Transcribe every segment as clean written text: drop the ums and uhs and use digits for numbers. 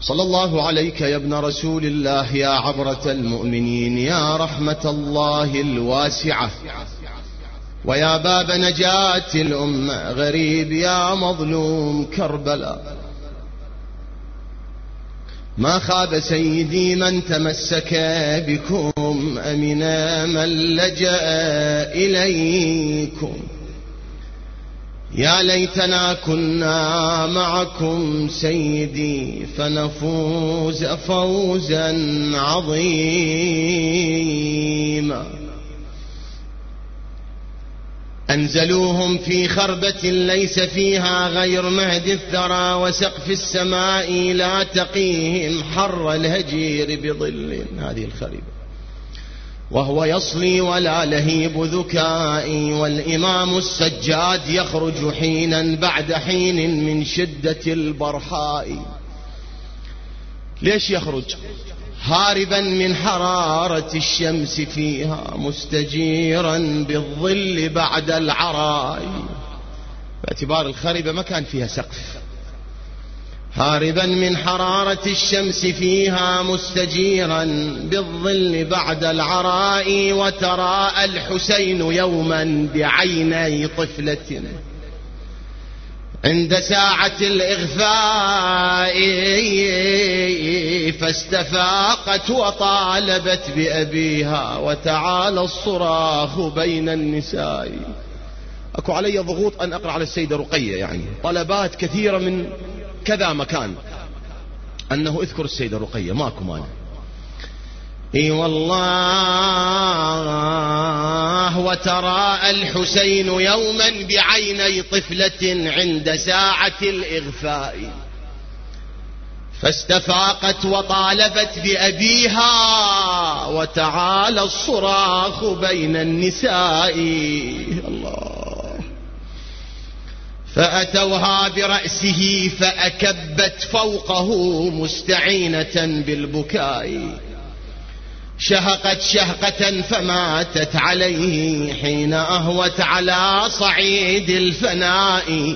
صلى الله عليك يا ابن رسول الله يا عبرة المؤمنين يا رحمة الله الواسعة ويا باب نجاة الأمة غريب يا مظلوم كربلاء. ما خاب سيدي من تمسك بكم أمنا من لجأ إليكم. يا ليتنا كنا معكم سيدي فنفوز فوزا عظيما. أنزلوهم في خربة ليس فيها غير مهد الثرى وسقف السماء لا تقيهم حر الهجير بظل هذه الخريبة وهو يصلي ولا لهيب ذكائي والإمام السجاد يخرج حينا بعد حين من شدة البرحاء. ليش يخرج؟ هاربا من حرارة الشمس فيها مستجيرا بالظل بعد العراء. باعتبار الخريبة ما كان فيها سقف. هاربا من حرارة الشمس فيها مستجيرا بالظل بعد العراء. وتراءى الحسين يوما بعيني طفلة عند ساعة الإغفاء فاستفاقت وطالبت بأبيها وتعالى الصراخ بين النساء. أكو علي ضغوط أن أقرأ على السيدة رقية، يعني طلبات كثيرة من كذا مكان أنه اذكر السيدة رقية، ماكو مانع. اي والله. وتراءى الحسين يوما بعيني طفلة عند ساعة الإغفاء فاستفاقت وطالبت بأبيها وتعالى الصراخ بين النساء. الله. فأتوها برأسه فأكبت فوقه مستعينة بالبكاء. شهقت شهقة فماتت عليه حين أهوت على صعيد الفناء.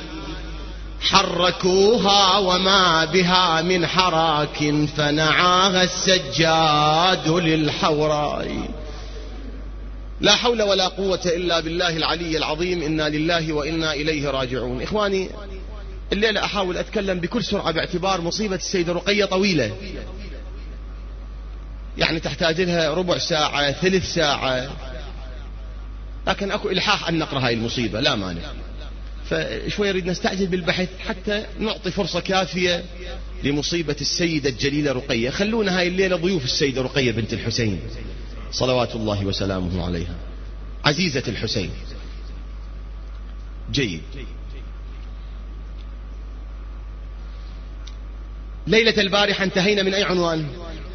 حركوها وما بها من حراك فنعاها السجاد للحوراء. لا حول ولا قوة إلا بالله العلي العظيم. إنا لله وإنا إليه راجعون. إخواني، الليلة أحاول أتكلم بكل سرعة باعتبار مصيبة السيدة رقية طويلة، يعني تحتاج لها ربع ساعة ثلث ساعة، لكن أكو إلحاح أن نقرأ هاي المصيبة لا مانع. فشوي يريد نستعجل بالبحث حتى نعطي فرصة كافية لمصيبة السيدة الجليلة رقية. خلونا هاي الليلة ضيوف السيدة رقية بنت الحسين صلوات الله وسلامه عليها، عزيزة الحسين. جيد. ليلة البارحة انتهينا من أي عنوان؟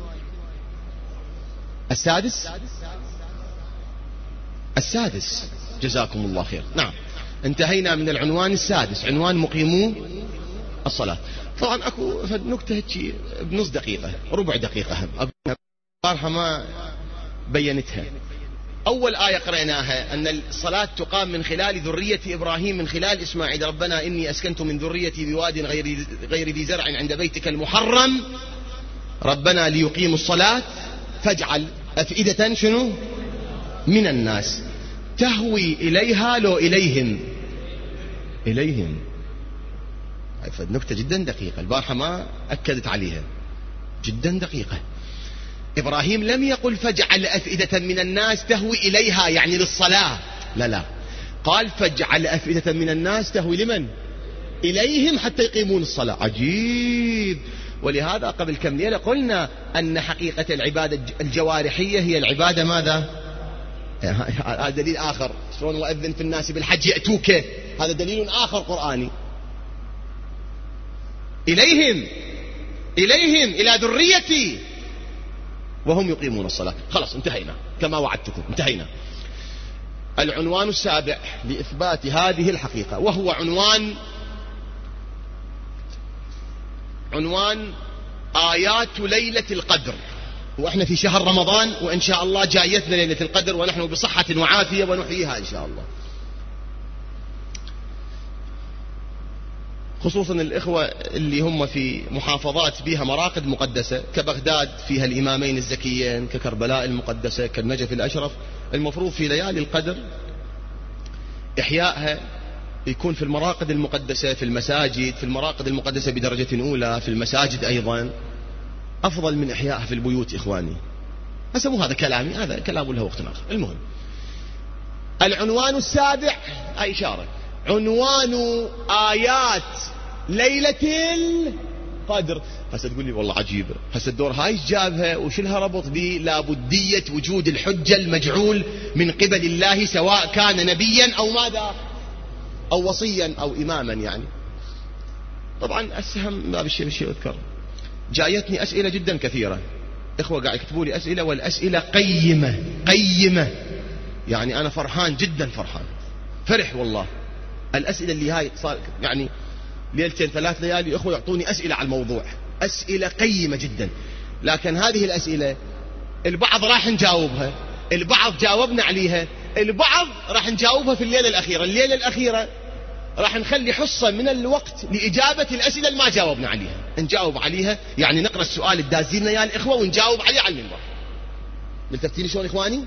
السادس. جزاكم الله خير. نعم، انتهينا من العنوان السادس، عنوان مقيمو الصلاة. طبعا اكو نكتة هيك بنص دقيقة ربع دقيقة البارحة ما بينتها. أول آية قرأناها أن الصلاة تقام من خلال ذرية إبراهيم من خلال إسماعيل. ربنا إني أسكنت من ذريتي بواد غير ذي زرع عند بيتك المحرم ربنا ليقيموا الصلاة فاجعل أفئدة شنو من الناس تهوي إليها لو إليهم. نكتة جدا دقيقة البارحة ما أكدت عليها، جدا دقيقة. إبراهيم لم يقل فاجعل أفئدة من الناس تهوي إليها يعني للصلاة، لا، قال فاجعل أفئدة من الناس تهوي لمن؟ إليهم حتى يقيمون الصلاة. عجيب. ولهذا قبل كم ليلة قلنا أن حقيقة العبادة الجوارحية هي العبادة ماذا؟ هذا دليل آخر. شلون وأذن في الناس بالحج يأتوك، هذا دليل آخر قرآني. إليهم إلى ذريتي وهم يقيمون الصلاة. خلاص انتهينا كما وعدتكم، انتهينا. العنوان السابع لإثبات هذه الحقيقة وهو عنوان آيات ليلة القدر. وإحنا في شهر رمضان وإن شاء الله جايتنا ليلة القدر ونحن بصحة وعافية ونحييها إن شاء الله. خصوصا الإخوة اللي هم في محافظات بها مراقد مقدسة كبغداد فيها الإمامين الزكيين، ككربلاء المقدسة، كالنجف الأشرف. المفروض في ليالي القدر إحيائها يكون في المراقد المقدسة، في المساجد، في المراقد المقدسة بدرجة أولى، في المساجد أيضا، أفضل من إحيائها في البيوت. إخواني هسه مو هذا كلامي، هذا كلام له وقت آخر. المهم العنوان السابع هاي إشارة، عنوان آيات ليلة القدر. هسه تقول لي والله عجيبة، هسه الدور هاي جابها وشلها ربط بي لابدية وجود الحجة المجعول من قبل الله، سواء كان نبيا أو ماذا أو وصيا أو إماما. يعني طبعا أسهم ما بالشيء أذكر، جايتني أسئلة جدا كثيرة، إخوة قاعد يكتبوا لي أسئلة، والأسئلة قيمة. يعني أنا فرحان جدا، فرح والله. الأسئلة اللي هاي صار يعني ليلتين 3 ليالي إخوة يعطوني أسئلة على الموضوع، أسئلة قيمة جدا. لكن هذه الأسئلة البعض راح نجاوبها، البعض جاوبنا عليها، البعض راح نجاوبها في الليلة الأخيرة راح نخلي حصة من الوقت لإجابة الأسئلة اللي ما جاوبنا عليها، نجاوب عليها. يعني نقرأ السؤال الدازينا يا الإخوة ونجاوب عليه على المنبر. ملتفتين شلون إخواني؟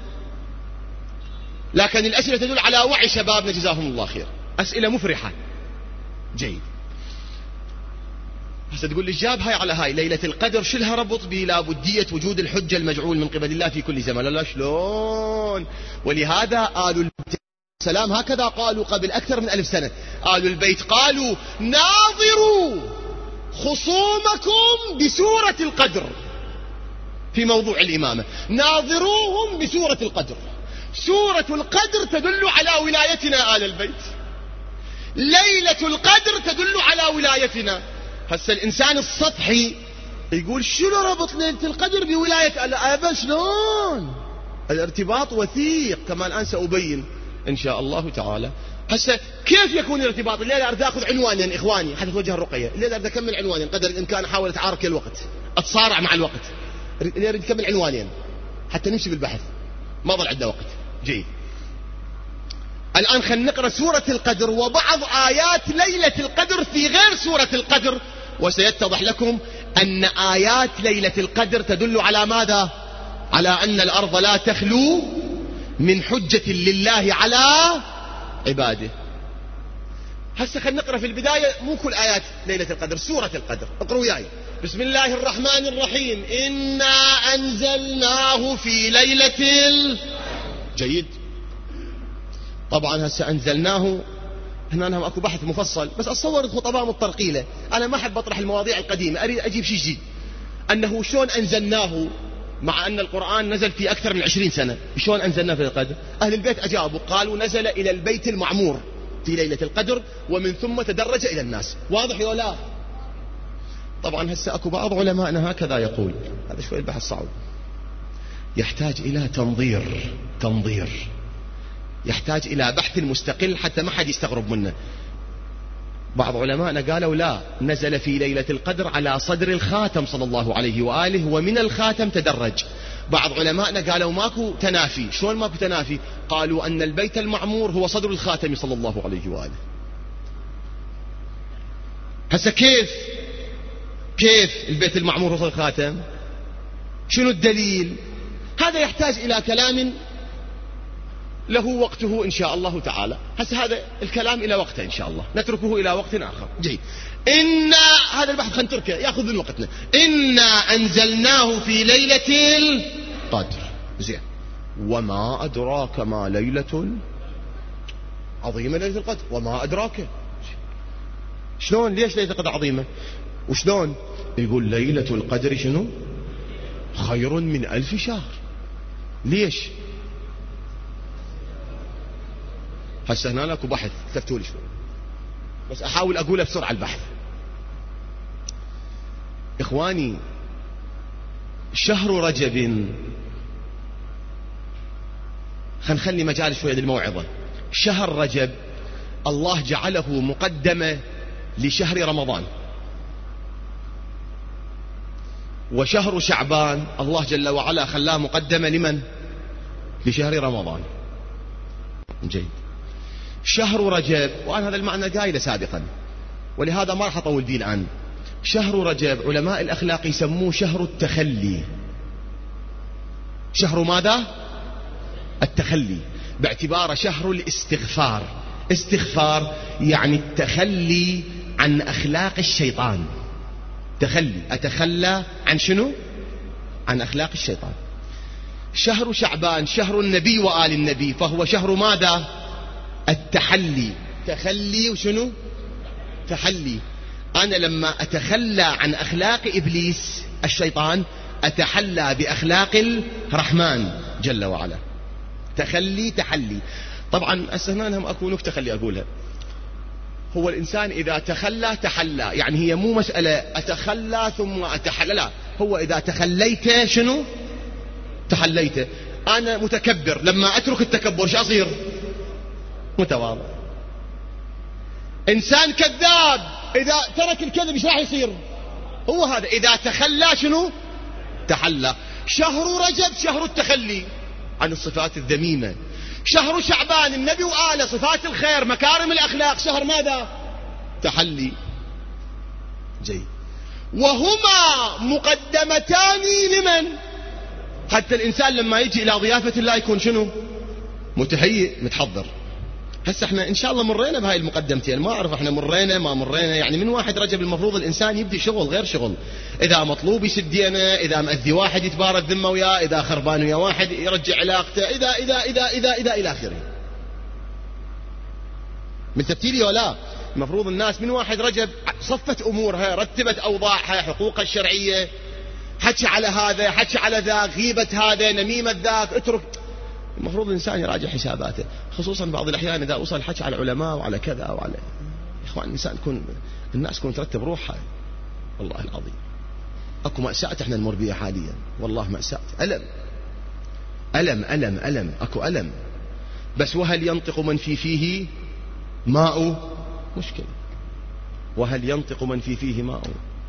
لكن الأسئلة تدل على وعي شبابنا جزاهم الله خير، أسئلة مفرحة. جيد. هسه تقول لي جاب هاي على هاي ليلة القدر شلها ربط بلا بدية وجود الحجة المجعول من قبل الله في كل زمان؟ لا شلون؟ ولهذا آل السلام هكذا قالوا قبل أكثر من 1000 سنة. آل البيت قالوا ناظروا خصومكم بسورة القدر في موضوع الإمامة، ناظروهم بسورة القدر. سورة القدر تدل على ولايتنا آل البيت، ليلة القدر تدل على ولايتنا. هسه الإنسان السطحي يقول شنو ربط ليلة القدر بولاية الآباء؟ شلون؟ الارتباط وثيق كما الآن سأبين إن شاء الله تعالى. هسه كيف يكون الارتباط؟ الليلة أريد أخذ عنوانين إخواني حتى توجه الرقية. الليلة أريد أكمل عنوانين قدر الإمكان، أحاول أتعارك الوقت، أتصارع مع الوقت. الليلة أريد أكمل عنوانين حتى نمشي بالبحث، ما ضل عندنا وقت. جيد. الآن خلينا نقرأ سورة القدر وبعض آيات ليلة القدر في غير سورة القدر، وسيتضح لكم أن آيات ليلة القدر تدل على ماذا؟ على أن الأرض لا تخلو من حجة لله على عباده. هسه خلينا نقرأ في البداية مو كل آيات ليلة القدر، سورة القدر. اقرأوا وياي. بسم الله الرحمن الرحيم. إنا أنزلناه في ليلة جيد. طبعا هسه أنزلناه هنا اكو بحث مفصل، بس اتصور الخطباء متطرقيله. انا ما احب اطرح المواضيع القديمه، اريد اجيب شيء جديد. انه شلون انزلناه مع ان القران نزل في اكثر من 20 سنه، شلون انزلناه في القدر؟ اهل البيت اجابوا قالوا نزل الى البيت المعمور في ليله القدر ومن ثم تدرج الى الناس. واضح ولا لا؟ طبعا هسه اكو بعض علمائنا هكذا يقول، هذا شوي البحث صعب، يحتاج الى تنظير، يحتاج إلى بحث مستقل حتى ما حد يستغرب منه. بعض علمائنا قالوا لا، نزل في ليلة القدر على صدر الخاتم صلى الله عليه وآله ومن الخاتم تدرج. بعض علمائنا قالوا ماكو تنافي. شلون ماكو تنافي؟ قالوا أن البيت المعمور هو صدر الخاتم صلى الله عليه وآله. هسه كيف البيت المعمور هو صدر الخاتم؟ شنو الدليل؟ هذا يحتاج إلى كلام له وقته إن شاء الله تعالى. هسه هذا الكلام إلى وقته إن شاء الله، نتركه إلى وقت آخر. جيد. هذا البحث خلينا نتركه يأخذ من وقتنا. إنا أنزلناه في ليلة القدر. زين. وما أدراك ما ليلة عظيمة ليلة القدر. وما أدراك. شلون؟ ليش ليلة القدر عظيمة؟ وشلون؟ يقول ليلة القدر شنو؟ خير من 1000 شهر. ليش؟ هسه هنا لكم بحث، تفتوا لي شوي بس احاول اقوله بسرعه البحث. اخواني، شهر رجب، خلينا نخلي مجال شويه للموعظه. شهر رجب الله جعله مقدمه لشهر رمضان، وشهر شعبان الله جل وعلا خلاه مقدمه لمن؟ لشهر رمضان. جيد. شهر رجب، وأنا هذا المعنى قايله سابقا، ولهذا ما راح أطول فيه الآن. شهر رجب علماء الأخلاق يسموه شهر التخلي. شهر ماذا؟ التخلي، باعتباره شهر الاستغفار. استغفار يعني التخلي عن أخلاق الشيطان. تخلي، أتخلى عن شنو؟ عن أخلاق الشيطان. شهر شعبان شهر النبي وآل النبي، فهو شهر ماذا؟ التحلي. تخلي وشنو؟ تحلي. أنا لما أتخلى عن أخلاق إبليس الشيطان أتحلى بأخلاق الرحمن جل وعلا. تخلي تحلي. طبعا أسهنانهم أكو نكتة خلي أقولها. هو الإنسان إذا تخلى تحلى، يعني هي مو مسألة أتخلى ثم أتحلى، لا، هو إذا تخليت شنو؟ تحليت. أنا متكبر، لما أترك التكبر شو أصير؟ متواضع. إنسان كذاب إذا ترك الكذب ايش راح يصير؟ هو هذا، إذا تخلى شنو؟ تحلى. شهر رجب شهر التخلي عن الصفات الذميمة. شهر شعبان النبي وآله صفات الخير مكارم الأخلاق، شهر ماذا؟ تحلي. جيد. وهما مقدمتان لمن؟ حتى الإنسان لما يجي إلى ضيافة الله يكون شنو؟ متهيئ متحضر. هسه احنا ان شاء الله مرينا بهاي المقدمتين، ما اعرف احنا مرينا ما مرينا، يعني من 1 رجب المفروض الانسان يبدي شغل غير شغل. اذا مطلوب يسدينا، اذا مأذي واحد يتبارى الذمه وياه، اذا خربان ويا واحد يرجع علاقته، اذا الى اخره. من تبتيلي ولا المفروض الناس من 1 رجب صفت امورها، رتبت اوضاعها، حقوقها الشرعيه، حكي على هذا، حكي على ذاك، غيبه هذا، نميمه ذاك، اترك. المفروض الإنسان يراجع حساباته، خصوصا بعض الأحيان إذا وصل الحكي على العلماء وعلى كذا وعلى إخوان الإنسان الناس تكون ترتب روحها. والله العظيم أكو مأساة احنا نمر بها حاليا، والله مأساة، ألم ألم ألم ألم، أكو ألم. بس وهل ينطق من فيه ماء؟ مشكلة. وهل ينطق من فيه ماء؟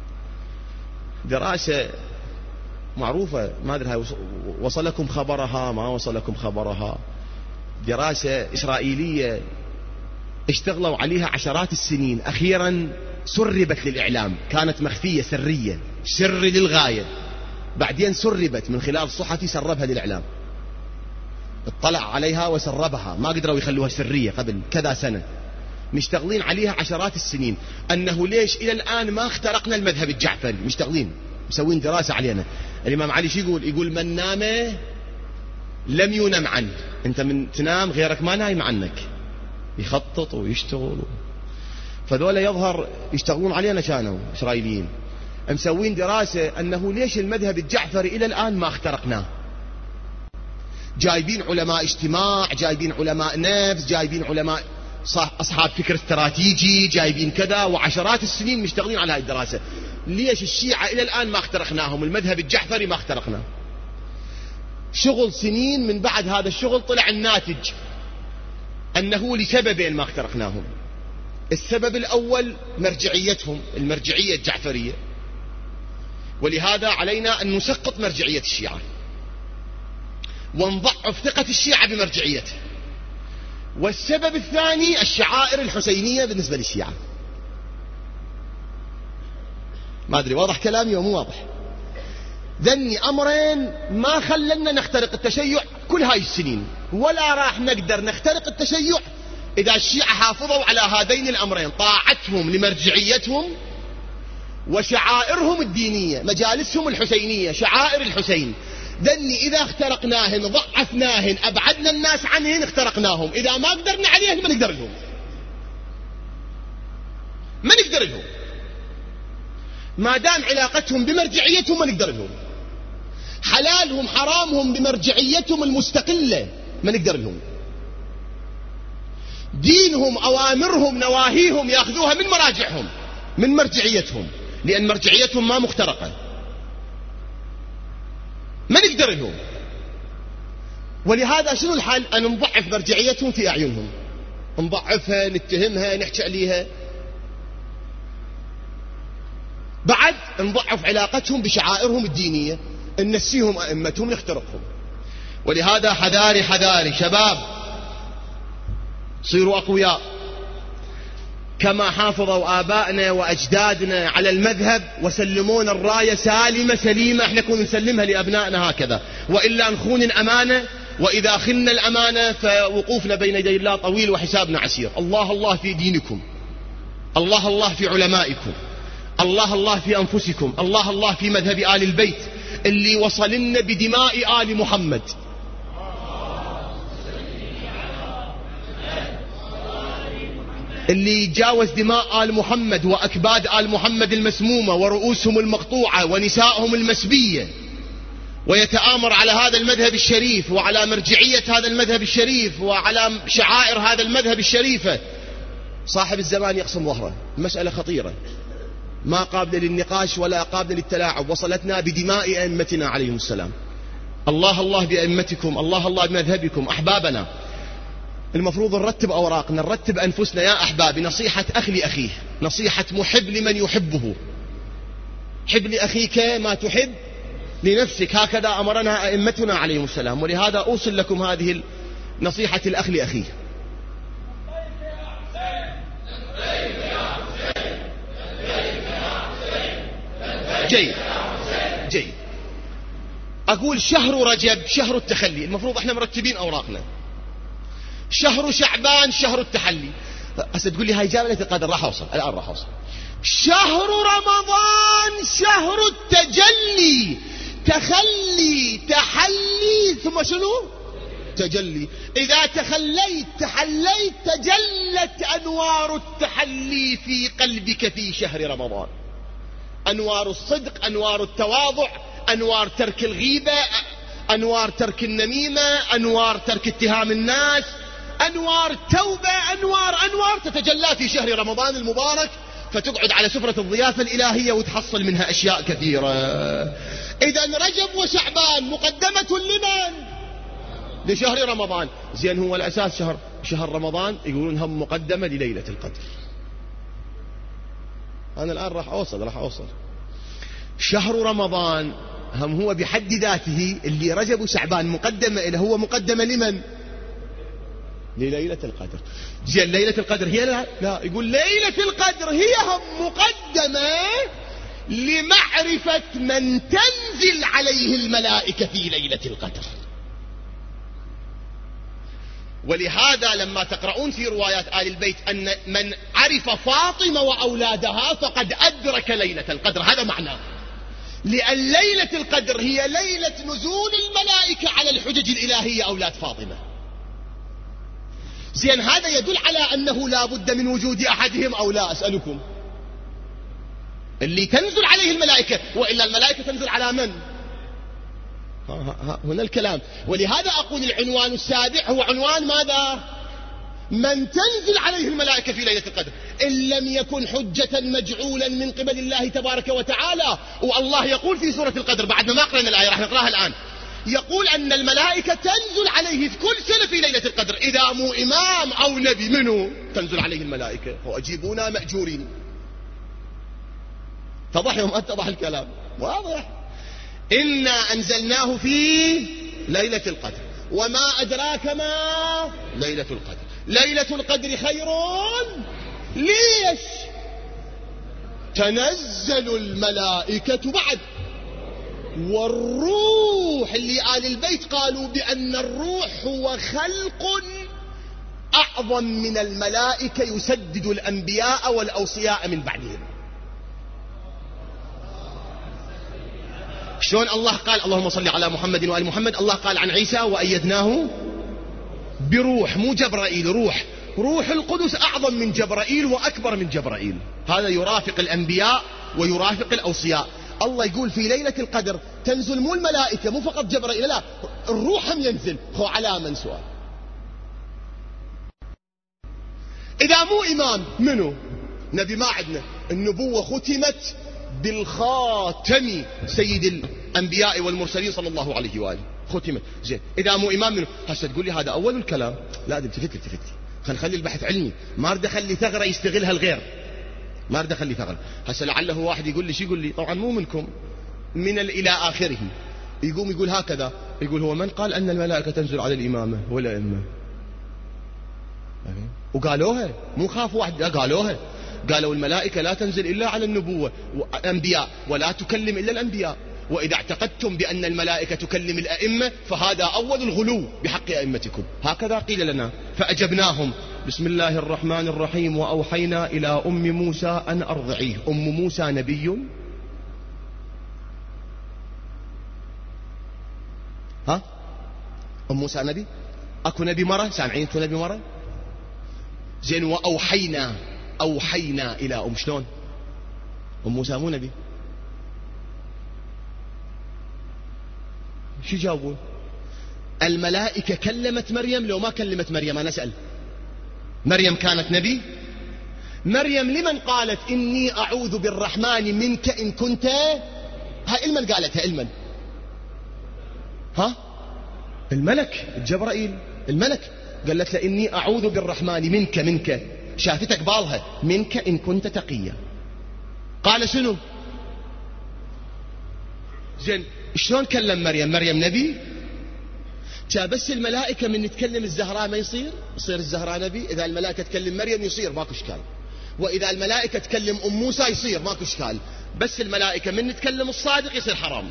دراسة معروفة، ما أدري هاي وصلكم خبرها ما وصلكم خبرها. دراسة إسرائيلية اشتغلوا عليها عشرات السنين، أخيرا سربت للإعلام، كانت مخفية سرية، سر للغاية، بعدين سربت من خلال صحفي سربها للإعلام، اطلع عليها وسربها، ما قدروا يخلوها سرية قبل كذا سنة، مشتغلين عليها عشرات السنين، أنه ليش إلى الآن ما اخترقنا المذهب الجعفري. مشتغلين مسوين دراسة علينا. الإمام علي شو يقول من نام لم ينم عنه. أنت من تنام غيرك ما نايم عنك، يخطط ويشتغل. فذولا يظهر يشتغلون علينا، كانوا إسرائيليين مسوين دراسة أنه ليش المذهب الجعفري إلى الآن ما اخترقناه. جايبين علماء اجتماع، جايبين علماء نفس، جايبين علماء أصحاب فكر استراتيجي، جايبين كذا، وعشرات السنين مشتغلين على هذه الدراسة. ليش الشيعة إلى الآن ما اخترقناهم، المذهب الجعفري ما اخترقناه. شغل سنين، من بعد هذا الشغل طلع الناتج أنه لسببين ما اخترقناهم. السبب الأول مرجعيتهم، المرجعية الجعفرية، ولهذا علينا أن نسقط مرجعية الشيعة ونضعف ثقة الشيعة بمرجعيته. والسبب الثاني الشعائر الحسينية بالنسبة للشيعة. ما أدري واضح كلامي ومو واضح؟ ذني أمرين ما خلنا نخترق التشيع كل هاي السنين، ولا راح نقدر نخترق التشيع إذا الشيعة حافظوا على هذين الأمرين، طاعتهم لمرجعيتهم وشعائرهم الدينية، مجالسهم الحسينية، شعائر الحسين. ذني إذا اخترقناهن ضعفناهن أبعدنا الناس عنهن اخترقناهم، إذا ما قدرنا عليهن ما نقدر لهم، ما نقدر لهم، ما دام علاقتهم بمرجعيتهم ما نقدر لهم، حلالهم حرامهم بمرجعيتهم المستقلة ما نقدر لهم، دينهم أوامرهم نواهيهم يأخذوها من مراجعهم من مرجعيتهم، لأن مرجعيتهم ما مخترقة، ما نقدر لهم. ولهذا شنو الحل؟ أن نضعف مرجعيتهم في أعينهم، نضعفها، نتهمها، نحكي عليها، بعد نضعف علاقتهم بشعائرهم الدينية، ننسيهم أئمتهم، نخترقهم. ولهذا حذاري حذاري شباب، صيروا أقوياء. كما حافظوا آبائنا وأجدادنا على المذهب وسلمونا الراية سالمة سليمة، احنا نكون نسلمها لأبنائنا هكذا، وإلا نخون الأمانة، وإذا خلنا الأمانة فوقوفنا بين يدي الله طويل وحسابنا عسير. الله الله في دينكم، الله الله في علمائكم، الله الله في أنفسكم، الله الله في مذهب آل البيت اللي وصلنا بدماء آل محمد. اللي يتجاوز دماء آل محمد وأكباد آل محمد المسمومة ورؤوسهم المقطوعة ونسائهم المسبية، ويتآمر على هذا المذهب الشريف وعلى مرجعية هذا المذهب الشريف وعلى شعائر هذا المذهب الشريفة، صاحب الزمان يقسم ظهره. مسألة خطيرة ما قابلة للنقاش ولا قابلة للتلاعب، وصلتنا بدماء أئمتنا عليهم السلام. الله الله بأئمتكم، الله الله بمذهبكم. أحبابنا، المفروض نرتب أوراقنا، نرتب أنفسنا يا أحبابي. نصيحة أخ لأخيه، نصيحة محب لمن يحبه. حب لأخيك ما تحب لنفسك، هكذا أمرنا أئمتنا عليهم السلام. ولهذا أوصل لكم هذه نصيحة الأخ لأخيه. جيد جيد. أقول شهر رجب شهر التخلي، المفروض احنا مرتبين أوراقنا. شهر شعبان شهر التحلي. هسه تقول لي هاي جامعة القدر، راح أوصل الآن، راح أوصل. شهر رمضان شهر التجلي، تخلي تحلي ثم شنو؟ تجلي. إذا تخليت تحليت تجلت أنوار التحلي في قلبك في شهر رمضان. أنوار الصدق، أنوار التواضع، أنوار ترك الغيبة، أنوار ترك النميمة، أنوار ترك اتهام الناس، أنوار توبة، أنوار تتجلى في شهر رمضان المبارك، فتقعد على سفرة الضيافة الإلهية وتحصل منها أشياء كثيرة. إذن رجب وشعبان مقدمة لمن؟ لشهر رمضان. زين، هو الأساس شهر رمضان يقولون هم مقدمة لليلة القدر. أنا الآن راح أوصل. شهر رمضان هم هو بحد ذاته اللي رجب وشعبان مقدمة إلى، هو مقدمة لمن؟ لليلة القدر. زين، ليلة القدر هي لا يقول ليلة القدر هي هم مقدمة لمعرفة من تنزل عليه الملائكة في ليلة القدر. ولهذا لما تقرؤون في روايات آل البيت أن من عرف فاطمة وأولادها فقد أدرك ليلة القدر، هذا معناه. لأن ليلة القدر هي ليلة نزول الملائكة على الحجج الإلهية أولاد فاطمة. زين، هذا يدل على أنه لا بد من وجود أحدهم أو لا؟ أسألكم. اللي تنزل عليه الملائكة، وإلا الملائكة تنزل على من؟ هنا الكلام. ولهذا أقول العنوان السابع هو عنوان ماذا؟ من تنزل عليه الملائكة في ليلة القدر. إن لم يكن حجة مجعولا من قبل الله تبارك وتعالى. والله يقول في سورة القدر بعد ما قرأنا الآية، راح نقرأها الآن، يقول أن الملائكة تنزل عليه في كل سنة في ليلة القدر. إذا مو إمام أو نبي منه تنزل عليه الملائكة، وأجيبونا مأجورين. اتضح يوم اتضح الكلام؟ واضح. إنا أنزلناه في ليلة القدر، وما أدراك ما ليلة القدر. ليلة القدر خير، ليش؟ تنزل الملائكة بعد والروح، اللي آل البيت قالوا بأن الروح هو خلق أعظم من الملائكة يسدد الأنبياء والأوصياء من بعدهم. شلون الله قال اللهم صل على محمد وآل محمد؟ الله قال عن عيسى وأيدناه بروح، مو جبرائيل، روح القدس أعظم من جبرائيل وأكبر من جبرائيل. هذا يرافق الأنبياء ويرافق الأوصياء. الله يقول في ليلة القدر تنزل مو الملائكة، مو فقط جبرائيل، لا، الروح هم ينزل. هو على من سؤال؟ إذا مو إمام منه نبي ما عندنا. النبوة ختمت بالخاتم سيد الأنبياء والمرسلين صلى الله عليه وآله، ختمت. زين، إذا مو إمام منه. هسه تقول لي هذا أول الكلام، لا التفتي خلي البحث علمي، ما أريد أخلي ثغرة يستغلها الغير، ما أريد أخلي ثغرة. هسه لعله واحد يقول لي، شو يقول لي؟ طبعا مو منكم، من إلى آخره، يقوم يقول هكذا، يقول هو من قال أن الملائكة تنزل على الإمامة ولا إمة؟ وقالوها، مو خاف واحد، قالوها. قالوا الملائكة لا تنزل إلا على النبوة الأنبياء ولا تكلم إلا الأنبياء، وإذا اعتقدتم بأن الملائكة تكلم الأئمة فهذا أول الغلو بحق أئمتكم. هكذا قيل لنا فأجبناهم. بسم الله الرحمن الرحيم. وأوحينا إلى أم موسى أن أرضعيه. أم موسى نبي؟ ها؟ أم موسى نبي؟ أكو نبي مرة؟ سامعين أنتم نبي مرة؟ زين. وأوحينا، أوحينا إلى شلون؟ أم موسى مو نبي. شو جاوبون؟ الملائكة كلمت مريم لو ما كلمت مريم؟ أنا أسأل، مريم كانت نبي؟ مريم لمن قالت إني أعوذ بالرحمن منك إن كنت؟ ها المن قالتها؟ المن؟ ها؟ الملك جبرائيل. الملك قالت له إني أعوذ بالرحمن منك شافتك بالها منك إن كنت تقيا. قال شنو؟ زين. شلون كلم مريم؟ مريم نبي؟ بس الملائكة من تكلم الزهراء ما يصير الزهراء نبي؟ إذا الملائكة تكلم مريم يصير ماكو إشكال، وإذا الملائكة تكلم أم موسى يصير ماكو إشكال، بس الملائكة من تكلم الصادق يصير حرام.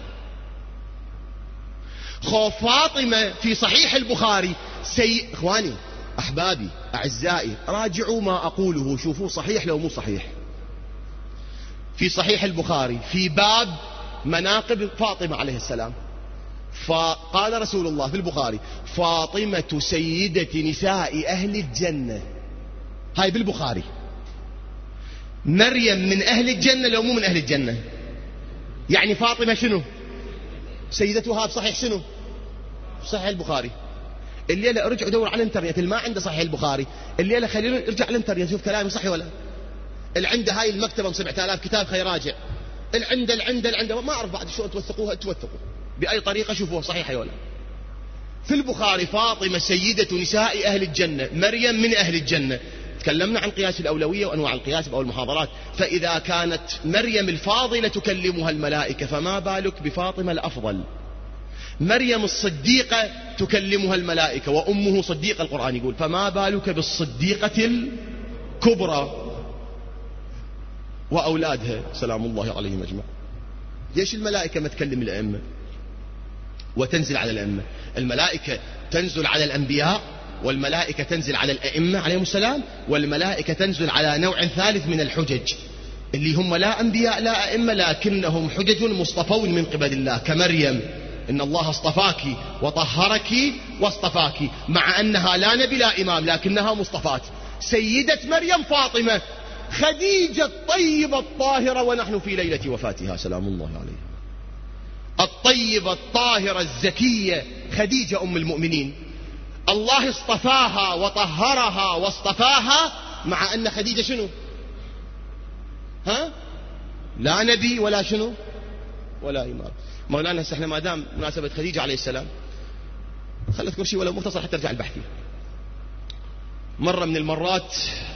خوف فاطمة في صحيح البخاري إخواني أحبابي أعزائي راجعوا ما أقوله، شوفوا صحيح لو مو صحيح. في صحيح البخاري في باب مناقب فاطمة عليه السلام، فقال رسول الله في البخاري: فاطمة سيدة نساء أهل الجنة. هاي بالبخاري. مريم من أهل الجنة لو مو من أهل الجنة؟ يعني فاطمة شنو؟ سيدتها بصحيح شنو؟ صحيح البخاري. الليلة ارجع دور على الانترنت، اللي ما عنده صحيح البخاري الليلة خلينا ارجع على الانترنت شوف كلامي صحيح ولا. اللي عنده هاي المكتبة 7000 كتاب خي راجع. اللي عنده ما أعرف بعد شو توثقوها، توثقوا بأي طريقة شوفوها صحيحة ولا. في البخاري فاطمة سيدة نساء أهل الجنة، مريم من أهل الجنة. تكلمنا عن قياس الأولوية وأنواع القياس بأول المحاضرات. فإذا كانت مريم الفاضلة تكلمها الملائكة فما بالك بفاطمة الأفضل؟ مريم الصديقة تكلمها الملائكة وأمه صديقة، القرآن يقول فما بالك بالصديقة الكبرى وأولادها سلام الله عليهم أجمعين. ليش الملائكة ما تكلم الأئمة وتنزل على الأئمة؟ الملائكة تنزل على الأنبياء، والملائكة تنزل على الأئمة عليهم السلام، والملائكة تنزل على نوع ثالث من الحجج اللي هم لا أنبياء لا أئمة لكنهم حجج مصطفون من قبل الله، كمريم إن الله اصطفاك وطهرك واصطفاك، مع أنها لا نبي لا إمام لكنها مصطفات. سيدة مريم فاطمة، خديجة الطيبة الطاهرة ونحن في ليلة وفاتها سلام الله عليها، الطيبة الطاهرة الزكية خديجة أم المؤمنين، الله اصطفاها وطهرها واصطفاها، مع أن خديجة شنو؟ ها؟ لا نبي ولا شنو ولا إمام. مولانا احنا ما دام مناسبة خديجة عليه السلام خل اذكر شيء ولا مختصر حتى ارجع البحثي. مرة من المرات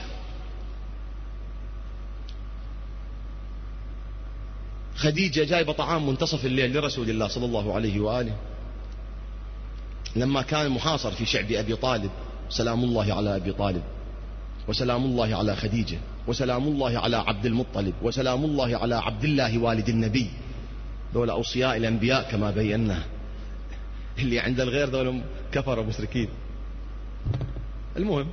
خديجة جايبة طعام منتصف الليل لرسول الله صلى الله عليه وآله، لما كان محاصر في شعب أبي طالب، سلام الله على أبي طالب، وسلام الله على خديجة، وسلام الله على عبد المطلب، وسلام الله على عبد الله والد النبي. دول أوصياء الأنبياء كما بينا، اللي عند الغير دول كفر ومشركين. المهم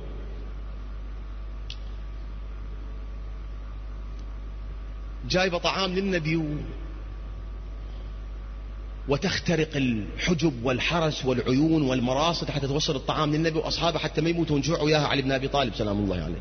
جايبة طعام للنبي وتخترق الحجب والحرس والعيون والمراصد حتى توصل الطعام للنبي وأصحابه حتى ما يموتون جوع وياها علي بن أبي طالب سلام الله عليه.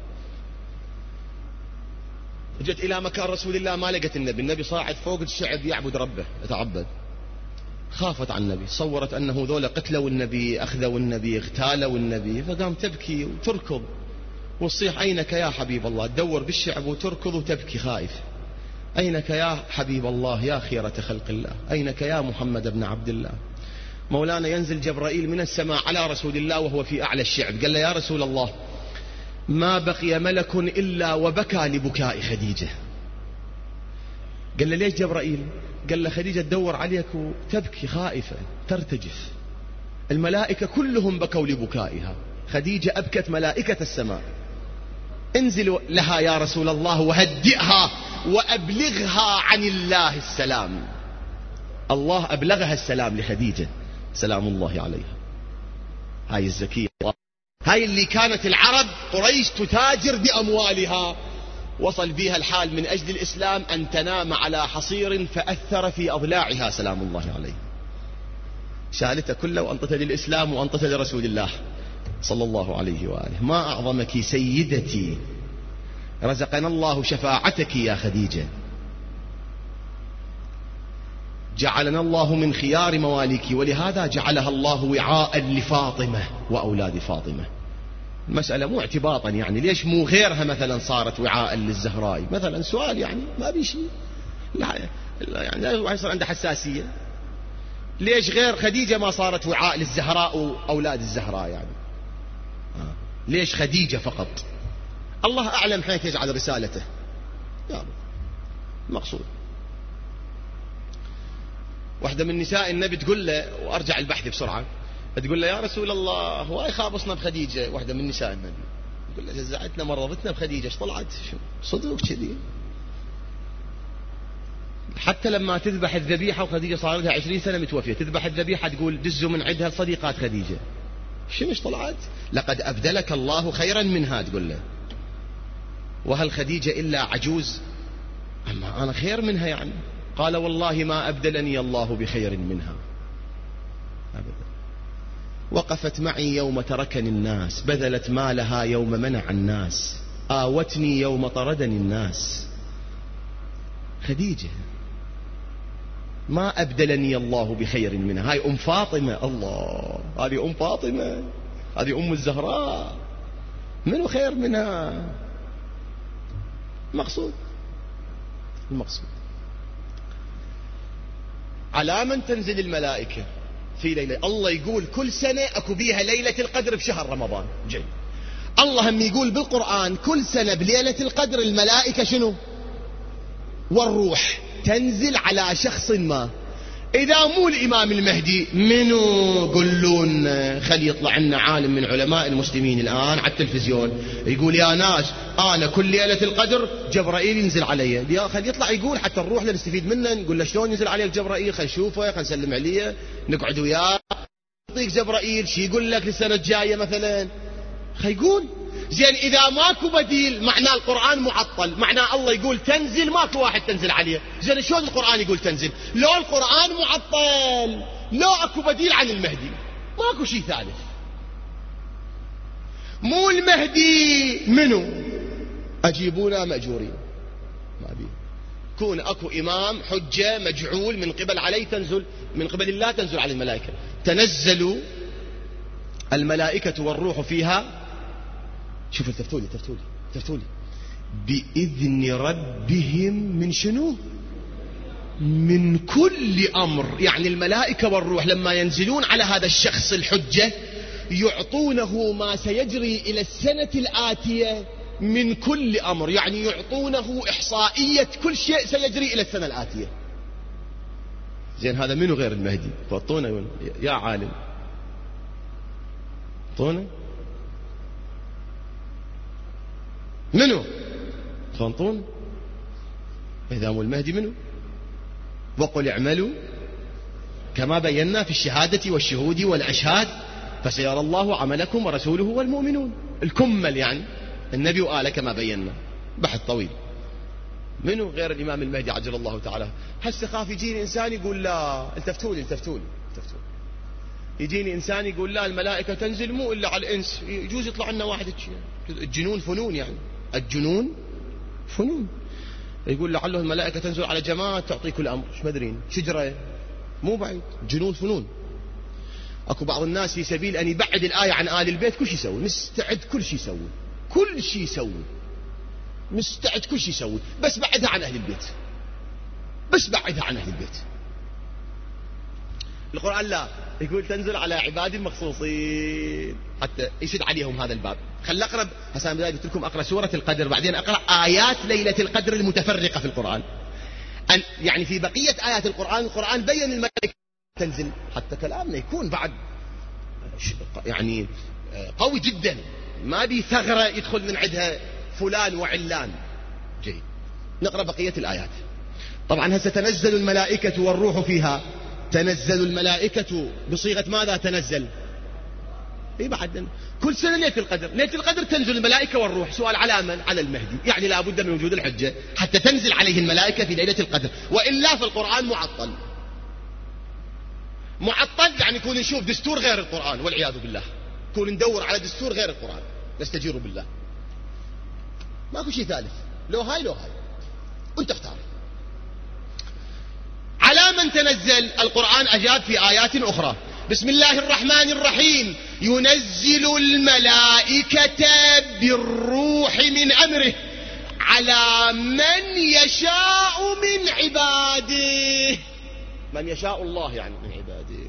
جت إلى مكان رسول الله ما لقت النبي صاعد فوق الشعب يعبد ربه يتعبد. خافت عن النبي، صورت أنه ذولا قتلوا النبي، أخذوا النبي، اغتالوا النبي، فقام تبكي وتركض وتصيح أينك يا حبيب الله، تدور بالشعب وتركض وتبكي خائف. أينك يا حبيب الله يا خيرة خلق الله، أينك يا محمد بن عبد الله. مولانا ينزل جبرائيل من السماء على رسول الله وهو في أعلى الشعب، قال له يا رسول الله ما بقي ملك إلا وبكى لبكاء خديجة. قال له ليش جبرائيل؟ قال له خديجة تدور عليك وتبكي خائفة ترتجف، الملائكة كلهم بكوا لبكائها، خديجة أبكت ملائكة السماء. انزل لها يا رسول الله وهدئها وأبلغها عن الله السلام. الله أبلغها السلام لخديجة سلام الله عليها. هاي الزكية، هاي اللي كانت العرب قريش تتاجر بأموالها، وصل بها الحال من أجل الإسلام أن تنام على حصير فأثر في أضلاعها سلام الله عليه. شالته كله وأنطته للإسلام وأنطته لرسول الله صلى الله عليه وآله. ما أعظمك سيدتي، رزقنا الله شفاعتك يا خديجة، جعلنا الله من خيار مواليك، ولهذا جعلها الله وعاء لفاطمة وأولاد فاطمة. المسألة مو اعتباطا، يعني ليش مو غيرها مثلا صارت وعاء للزهراء مثلا؟ سؤال يعني ما بيشي، يعني لا يصير عنده حساسية. ليش غير خديجة ما صارت وعاء للزهراء وأولاد الزهراء يعني؟ ليش خديجة فقط؟ الله أعلم حيث يجعل رسالته يا رب. المقصود واحدة من نساء النبي تقول له، وأرجع البحث بسرعة، تقول له يا رسول الله واي خابصنا بخديجة. واحدة من نساء النبي تقول له جزعتنا مرضتنا بخديجة. ايش طلعت صدق كذي؟ حتى لما تذبح الذبيحة وخديجة صار لها 20 سنة متوفية، تذبح الذبيحة تقول دزوا من عندها صديقات خديجة. ايش طلعت؟ لقد أبدلك الله خيرا منها تقول له. وهل خديجة إلا عجوز؟ أما أنا خير منها يعني. قال والله ما أبدلني الله بخير منها أبدا. وقفت معي يوم تركني الناس، بذلت مالها يوم منع الناس، آوتني يوم طردني الناس. خديجة ما أبدلني الله بخير منها. هاي أم فاطمة. الله، هذه أم فاطمة، هذه أم الزهراء، منو خير منها؟ المقصود على من تنزل الملائكة في ليلة. الله يقول كل سنة أكو بيها ليلة القدر بشهر رمضان جاي. الله هم يقول بالقرآن كل سنة بليلة القدر الملائكة شنو؟ والروح تنزل على شخص ما. إذا مو الإمام المهدي منو؟ قلون خلي يطلع لنا عالم من علماء المسلمين الآن على التلفزيون يقول يا ناس أنا كل ليلة القدر جبرائيل ينزل علي. خلي يطلع يقول حتى نروح نستفيد منه، نقول له شلون ينزل عليك جبرائيل، خلي نشوفه، خلي نسلم عليه، نقعد وياه، يعطيك جبرائيل شي يقول لك للسنة الجاية مثلا. خلي يقول زين إذا ماكو بديل معناه القرآن معطل، معناه الله يقول تنزل ماكو واحد تنزل عليه. زين شلون القرآن يقول تنزل؟ لو القرآن معطل، لو اكو بديل عن المهدي، ماكو شيء ثالث. مو المهدي منو؟ أجيبونا مأجورين. ما بيه كون اكو إمام حجة مجعول من قبل عليه تنزل من قبل الله، تنزل على الملائكة. تنزل الملائكة والروح فيها، شوف تفتولي بإذن ربهم من شنو؟ من كل أمر. يعني الملائكة والروح لما ينزلون على هذا الشخص الحجة يعطونه ما سيجري إلى السنة الآتية من كل أمر، يعني يعطونه إحصائية كل شيء سيجري إلى السنة الآتية. زين هذا منو غير المهدي؟ فاعطونا يا عالم، اعطونا منو؟ فانطون إذا مو المهدي منو؟ وقل اعملوا كما بينا في الشهادة والشهود والأشهاد فسيرى الله عملكم ورسوله والمؤمنون. الكمل يعني النبي وآله كما بينا. بحث طويل. منو غير الإمام المهدي عجل الله تعالى؟ هسه خاف يجيني إنسان يقول لا، التفتولي يجيني إنسان يقول لا الملائكة تنزل مو إلا على الإنس. يجوز يطلع لنا واحد الجنون فنون، يعني الجنون فنون. يقول لعله الملائكة تنزل على جماعة تعطي كل أمر، مش مدرين شجرة مو بعيد، جنون فنون. أكو بعض الناس في سبيل أن يبعد الآية عن آل البيت كل شيء يسوي، مستعد كل شيء يسوي، مستعد كل شيء يسوي، بس بعدها عن أهل البيت. القرآن لا، يقول تنزل على عباد مخصوصين حتى يشد عليهم هذا الباب. خل أقرب هسه بداية قلت لكم أقرأ سورة القدر، بعدين أقرأ آيات ليلة القدر المتفرقة في القرآن. يعني في بقية آيات القرآن بين الملائكة تنزل حتى كلامنا يكون بعد يعني قوي جدا، ما بي ثغرة يدخل من عندها فلان وعلان. جيد، نقرأ بقية الآيات. طبعا هسه تنزل الملائكة والروح فيها. تنزل الملائكة بصيغة ماذا تنزل؟ اي بعد كل سنة ليلة القدر. ليلة القدر تنزل الملائكة والروح. سؤال على من؟ على المهدي. يعني لا بد من وجود الحجة حتى تنزل عليه الملائكة في ليلة القدر، وإلا في القرآن معطل. معطل يعني يكون نشوف دستور غير القرآن والعياذ بالله، يكون ندور على دستور غير القرآن، نستجير بالله. ماكو شيء ثالث، لو هاي لو هاي، وانت اختار. على من تنزل القرآن؟ أجاب في آيات أخرى. بسم الله الرحمن الرحيم. ينزل الملائكة بالروح من أمره على من يشاء من عباده. من يشاء الله يعني من عباده.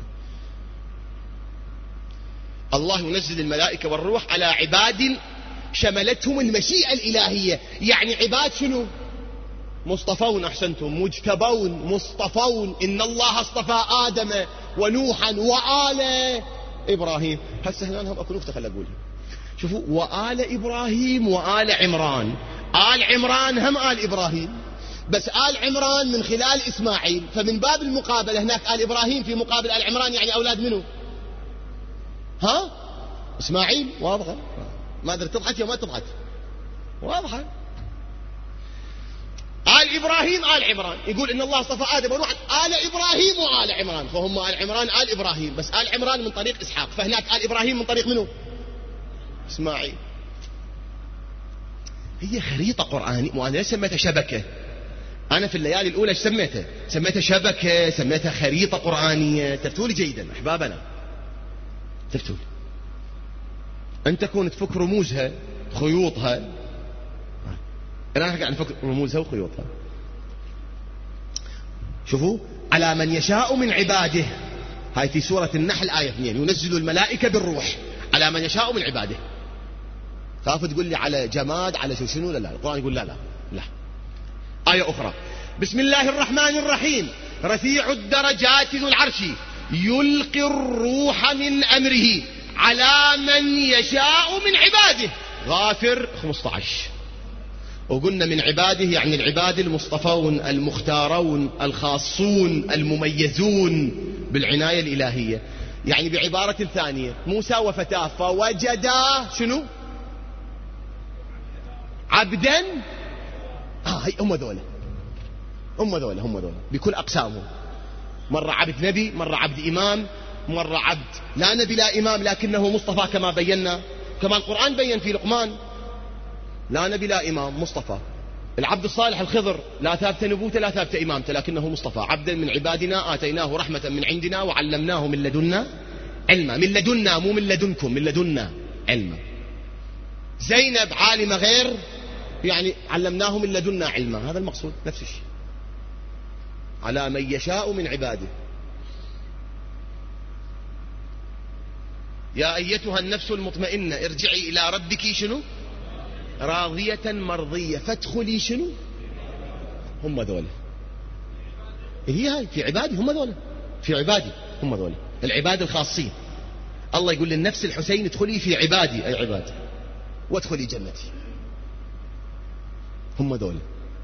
الله ينزل الملائكة والروح على عباد شملتهم المشيئة الإلهية. يعني عباد شنو؟ مصطفون. أحسنتم، مجتبون مصطفون. إن الله اصطفى آدم ونوحا وآل إبراهيم. هسه هنا هم أكو نكتة خل أقولها. شوفوا، وآل إبراهيم وآل عمران. آل عمران هم آل إبراهيم، بس آل عمران من خلال إسماعيل، فمن باب المقابلة هناك آل إبراهيم في مقابل آل عمران، يعني أولاد منه؟ ها؟ إسماعيل. واضحة؟ ما أدري تضحك يا ما تضحك. واضحة. آل إبراهيم آل عمران. يقول إن الله اصطفى آدم ونوحا آل إبراهيم وآل عمران، فهم آل عمران آل إبراهيم، بس آل عمران من طريق إسحاق، فهناك آل إبراهيم من طريق منه؟ إسماعيل. هي خريطة قرآنية، وأنا سميتها شبكة. أنا في الليالي الأولى ايش سميتها؟ سميتها شبكة، سميتها خريطة قرآنية. تفتولي جيدا أحبابنا، تفتولي. أن تكون تفك رموزها خيوطها. أنا أحكي عن فك رموزها وخيوطها. شوفوا، على من يشاء من عباده. هاي في سورة النحل آية 2. ينزل الملائكة بالروح على من يشاء من عباده. خاف تقول لي على جماد على شنو؟ لا، القرآن يقول لا لا لا. آية أخرى. بسم الله الرحمن الرحيم. رفيع الدرجات ذو العرش يلقي الروح من أمره على من يشاء من عباده. غافر 15. وقلنا من عباده يعني العباد المصطفون المختارون الخاصون المميزون بالعناية الإلهية. يعني بعبارة ثانية، موسى وفتاه فوجدا شنو؟ عبدا. هاي هم ذولا، هم ذولا بكل أقسامهم. مرة عبد نبي، مرة عبد إمام، مرة عبد لا نبي لا إمام لكنه مصطفى، كما بينا، كما القرآن بين في لقمان لا نبي لا إمام مصطفى. العبد الصالح الخضر لا ثابت نبوته لا ثابت إمامته لكنه مصطفى. عبدا من عبادنا آتيناه رحمة من عندنا وعلمناه من لدنا علما. من لدنا مو من لدنكم، من لدنا علما. زينب عالمة غير، يعني علمناه من لدنا علما. هذا المقصود، نفس الشيء. على من يشاء من عباده. يا أيتها النفس المطمئنة ارجعي إلى ربك شنو؟ راضية مرضية فادخلي شنو؟ هم ذولا. هي هاي في عبادي، هم ذولا في عبادي، هم ذولا العباد الخاصين. الله يقول للنفس الحسين ادخلي في عبادي، أي عباد، وادخلي جنتي. هم ذولا،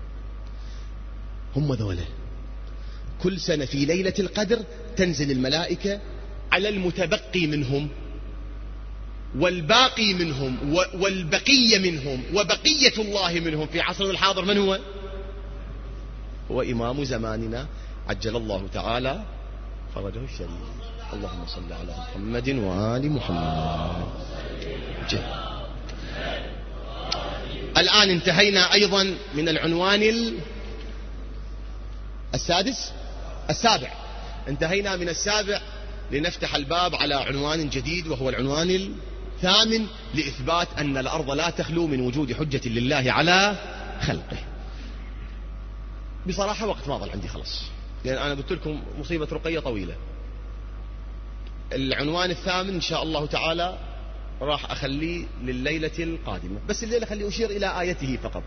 هم ذولا. كل سنة في ليلة القدر تنزل الملائكة على المتبقي منهم والباقي منهم والبقية منهم وبقية الله منهم. في عصرنا الحاضر من هو؟ هو إمام زماننا عجل الله تعالى فرجه الشريف. اللهم صل على محمد وآل محمد. الآن انتهينا أيضا من العنوان السابع. انتهينا من السابع لنفتح الباب على عنوان جديد، وهو العنوان الثامن، لإثبات أن الأرض لا تخلو من وجود حجة لله على خلقه. بصراحة وقت ما ظل عندي خلص، لأن أنا قلت لكم مصيبة رقية طويلة. العنوان الثامن إن شاء الله تعالى راح أخليه لليلة القادمة، بس الليلة خلي أشير إلى آيته فقط.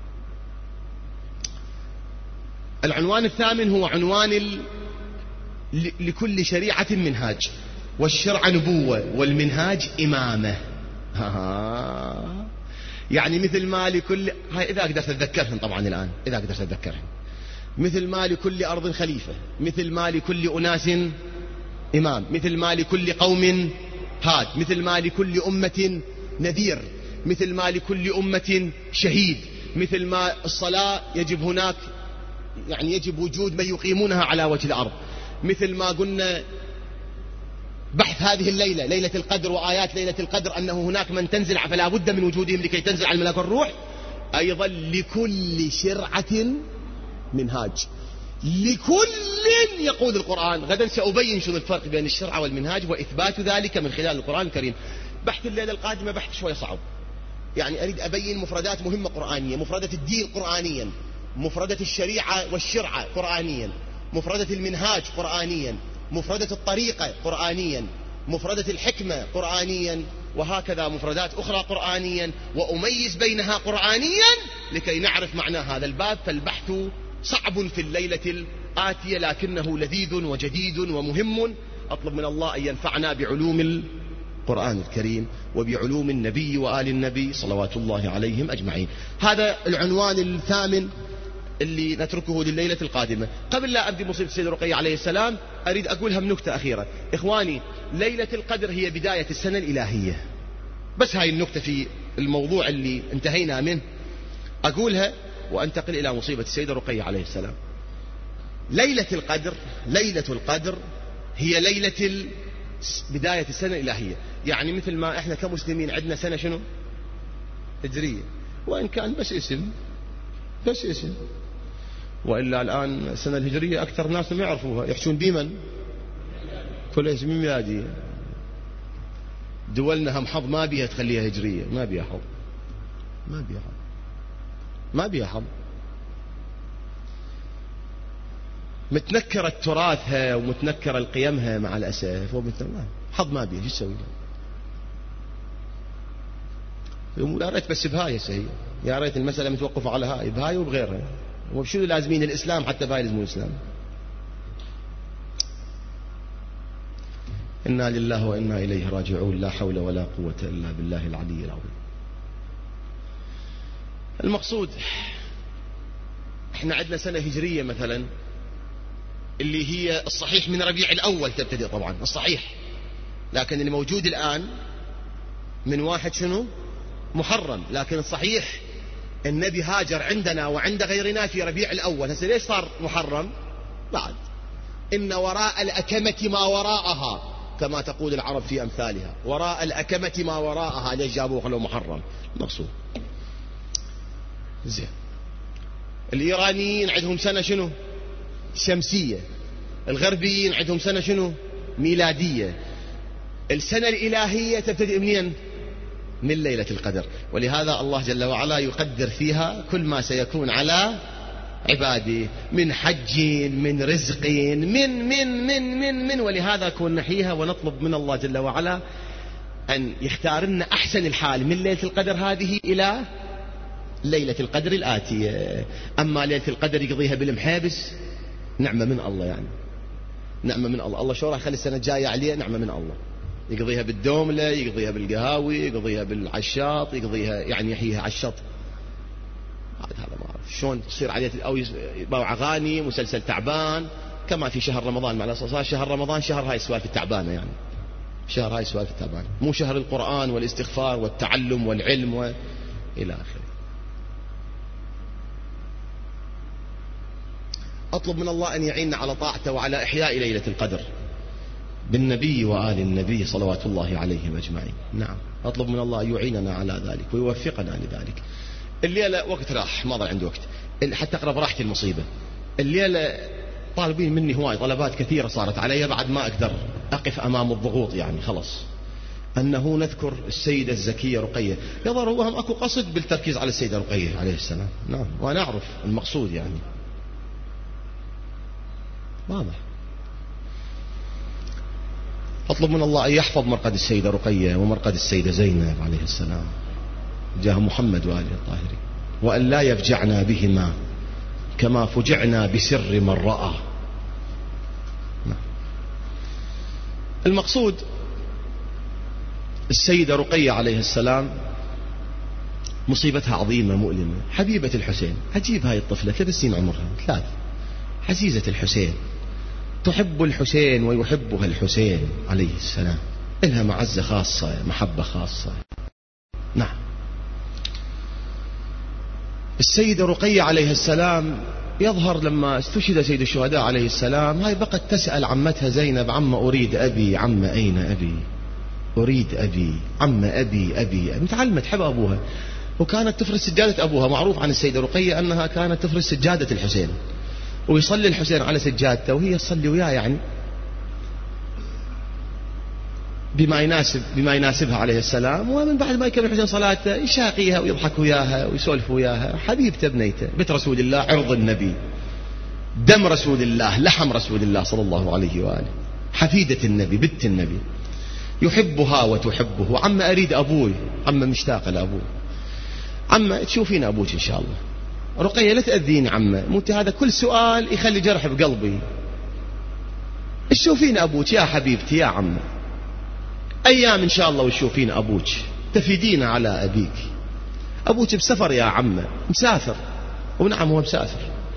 العنوان الثامن هو عنوان لكل شريعة منهاج، والشرع نبوة والمنهاج إمامة. يعني مثل ما لكل، هاي إذا أقدر أتذكرهن طبعا الآن، إذا أقدر أتذكرهن. مثل ما لكل أرض خليفة، مثل ما لكل أناس إمام، مثل ما لكل قوم هاد، مثل ما لكل أمة نذير، مثل ما لكل أمة شهيد، مثل ما الصلاة يجب هناك، يعني يجب وجود من يقيمونها على وجه الأرض، مثل ما قلنا بحث هذه الليلة، ليلة القدر وآيات ليلة القدر، أنه هناك من تنزل فلا بد من وجودهم لكي تنزل على الملك والروح. أيضا لكل شرعة منهاج، لكل، يقول القرآن. غدا سأبين شو الفرق بين الشرع والمنهاج وإثبات ذلك من خلال القرآن الكريم. بحث الليلة القادمة بحث شوية صعب، يعني أريد أبين مفردات مهمة قرآنية، مفردة الدين قرآنيا، مفردة الشريعة والشرعة قرآنيا، مفردة المنهاج قرآنيا، مفردة الطريقة قرآنيا، مفردة الحكمة قرآنيا، وهكذا مفردات أخرى قرآنيا، وأميز بينها قرآنيا لكي نعرف معنى هذا الباب. فالبحث صعب في الليلة الآتية، لكنه لذيذ وجديد ومهم. أطلب من الله أن ينفعنا بعلوم القرآن الكريم وبعلوم النبي وآل النبي صلوات الله عليهم أجمعين. هذا العنوان الثامن اللي نتركه لليلة القادمة. قبل لا أبدي مصيبة السيدة رقية عليه السلام، أريد أقولها بنكتة أخيرة. إخواني، ليلة القدر هي بداية السنة الإلهية، بس هاي النكتة في الموضوع اللي انتهينا منه أقولها وأنتقل إلى مصيبة السيدة رقية عليه السلام. ليلة القدر هي ليلة بداية السنة الإلهية، يعني مثل ما إحنا كمسلمين عندنا سنة شنو؟ هجرية، وإن كان بس اسم، وإلا الآن السنة الهجرية أكثر ناس ما يعرفوها، يحشون بمن؟ كل اسم ميلادي. دولنا هم حظ ما بيها تخليها هجرية، ما بيها حظ. متنكرة تراثها ومتنكرة القيمها مع الأسف، حظ ما بيها، شو تسوي؟ يا ريت بس بهاي هي، يا ريت المسألة متوقفة على هاي، بهاي وبغيرها، وبشو لازمين الإسلام حتى بهاي لازمين الإسلام. إنا لله وإنا إليه راجعون، لا حول ولا قوة إلا بالله العلي العظيم. المقصود احنا عندنا سنة هجرية مثلا اللي هي الصحيح من ربيع الأول تبتدئ طبعا الصحيح، لكن اللي موجود الآن من واحد شنو؟ محرم. لكن الصحيح النبي هاجر عندنا وعند غيرنا في ربيع الأول. هسه ليش صار محرم؟ بعد إن وراء الأكمة ما وراءها، كما تقول العرب في أمثالها، وراء الأكمة ما وراءها. ليش جابوه خلوه محرم؟ مقصود زين. الإيرانيين عندهم سنة شنو؟ شمسية. الغربيين عندهم سنة شنو؟ ميلادية. السنة الإلهية تبتدئ منين؟ من ليلة القدر. ولهذا الله جل وعلا يقدر فيها كل ما سيكون على عباده من حج، من رزق، من ولهذا كون نحيها ونطلب من الله جل وعلا أن يختار لنا أحسن الحال من ليلة القدر هذه إلى ليلة القدر الآتية. أما ليلة القدر يقضيها بالمحابس، نعمة من الله، يعني نعمة من الله. الله شو راح يخلي السنة الجاية عليه؟ نعمة من الله. يقضيها بالدوملة، يقضيها بالقهاوي، يقضيها بالعشاط، يقضيها يعني يحييها على الشط. هذا ما أعرف شلون تصير عليه، أو يباوع أغاني، مسلسل تعبان، كما في شهر رمضان. مع الأسف شهر رمضان شهر هاي السوالف التعبانة، يعني شهر هاي السوالف التعبانة، مو شهر القرآن والاستغفار والتعلم والعلم إلى آخره. أطلب من الله أن يعيننا على طاعته وعلى إحياء ليلة القدر بالنبي وآل النبي صلوات الله عليهم أجمعين. نعم، أطلب من الله أن يعيننا على ذلك ويوفقنا لذلك. الليلة وقت راح، ما ضل عندي وقت حتى أقرب راحتي المصيبة. الليلة طالبين مني هواي طلبات كثيرة صارت علي، بعد ما أقدر أقف أمام الضغوط، يعني خلص. أنه نذكر السيدة الزكية رقية. يظهر هو هم أكو قصد بالتركيز على السيدة رقية عليه السلام. نعم، وأنا أعرف المقصود، يعني واضح. أطلب من الله أن يحفظ مرقد السيدة رقية ومرقد السيدة زينب عليه السلام جاه محمد وآله الطاهرين، وأن لا يفجعنا بهما كما فجعنا بسر من رأى. المقصود السيدة رقية عليه السلام مصيبتها عظيمة مؤلمة. حبيبة الحسين، عجيب هاي الطفلة 3 سنين عمرها، 3، عزيزة الحسين، تحب الحسين ويحبها الحسين عليه السلام، إلها معزة خاصة، محبة خاصة. نعم. السيدة رقية عليه السلام يظهر لما استشهد سيد الشهداء عليه السلام، هاي بقت تسأل عمتها زينب: عم أريد أبي، عم أين أبي، أريد أبي، عم أبي. متعلمة تحب أبوها، وكانت تفرش سجادة أبوها. معروف عن السيدة رقية أنها كانت تفرش سجادة الحسين، ويصلي الحسين على سجادته وهي تصلي وياه، يعني بما يناسبها عليه السلام. ومن بعد ما يكمل الحسين صلاته يشاقيها ويضحك وياها ويسولف وياها. حبيبته بنيته، بنت رسول الله، عرض النبي، دم رسول الله، لحم رسول الله صلى الله عليه وآله، حفيدة النبي، بنت النبي، يحبها وتحبه. عم أريد أبوي، عم مشتاق لأبوي، عم تشوفين أبوك إن شاء الله. رقية لا تأذيني عمه، مو هذا كل سؤال يخلي جرح بقلبي. تشوفين أبوك يا حبيبتي يا عمه، أيام إن شاء الله وتشوفين أبوك، تفيدين على أبيك. أبوك بسفر يا عمه، مسافر. ونعم هو مسافر.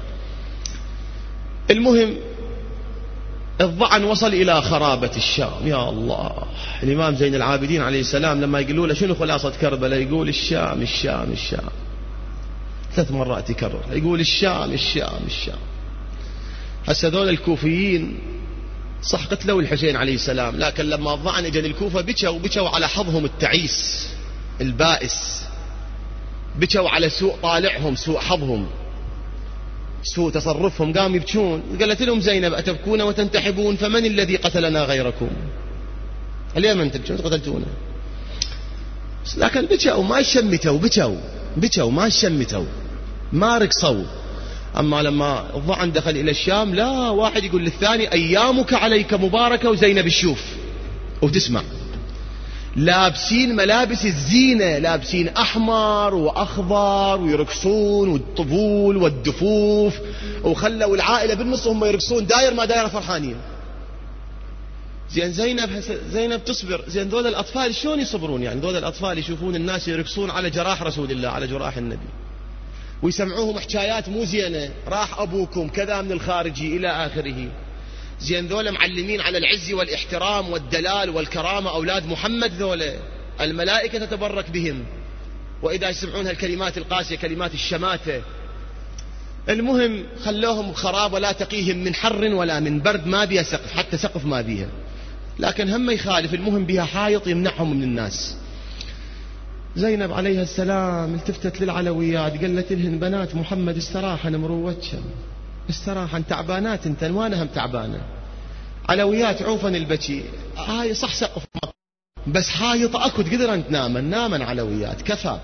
المهم الضعن وصل إلى خرابة الشام. يا الله، الإمام زين العابدين عليه السلام لما يقولوا له شنو خلاصة كربلاء، يقول الشام الشام الشام، 3 مرات يكرر، يقول الشام الشام الشام. هسه ذول الكوفيين صح قتلوا الحسين عليه السلام، لكن لما الضعن اجى للكوفة بكوا على حظهم التعيس البائس، بكوا على سوء طالعهم، سوء حظهم، سوء تصرفهم، قام يبكون. قالت لهم زينب: أتبكون وتنتحبون، فمن الذي قتلنا غيركم؟ اليوم من تبكون قتلتونا. لكن بكوا ما شمتوا، بكوا ما شمتوا، ما رقصوا. أما لما الضعن دخل إلى الشام، لا، واحد يقول للثاني: أيامك عليك مباركة. وزينب تشوف وتسمع، لابسين ملابس الزينة، لابسين أحمر وأخضر ويرقصون، والطبول والدفوف، وخلوا العائلة بالنص هم يرقصون، داير ما داير فرحانين. زين زينب تصبر. زين ذول الأطفال شلون يصبرون؟ يعني ذول الأطفال يشوفون الناس يرقصون على جراح رسول الله، على جراح النبي، ويسمعوهم حكايات مو زينة، راح أبوكم كذا من الخارجي إلى آخره. زين ذولا معلمين على العز والاحترام والدلال والكرامة، أولاد محمد ذولا، الملائكة تتبرك بهم، وإذا يسمعون هالكلمات القاسية، كلمات الشماتة. المهم خلوهم خراب، ولا تقيهم من حر ولا من برد، ما بيها سقف، حتى سقف ما بيها، لكن هم يخالف، المهم بها حائط يمنعهم من الناس. زينب عليها السلام التفتت للعلويات، قالت لهن: بنات محمد استراحن مروتشن، استراحن، تعبانات انت، وانا هم تعبانه. علويات عوفن البكي، هاي صح سقف بس حايط اكو، تقدرن تنامن علويات، كفى.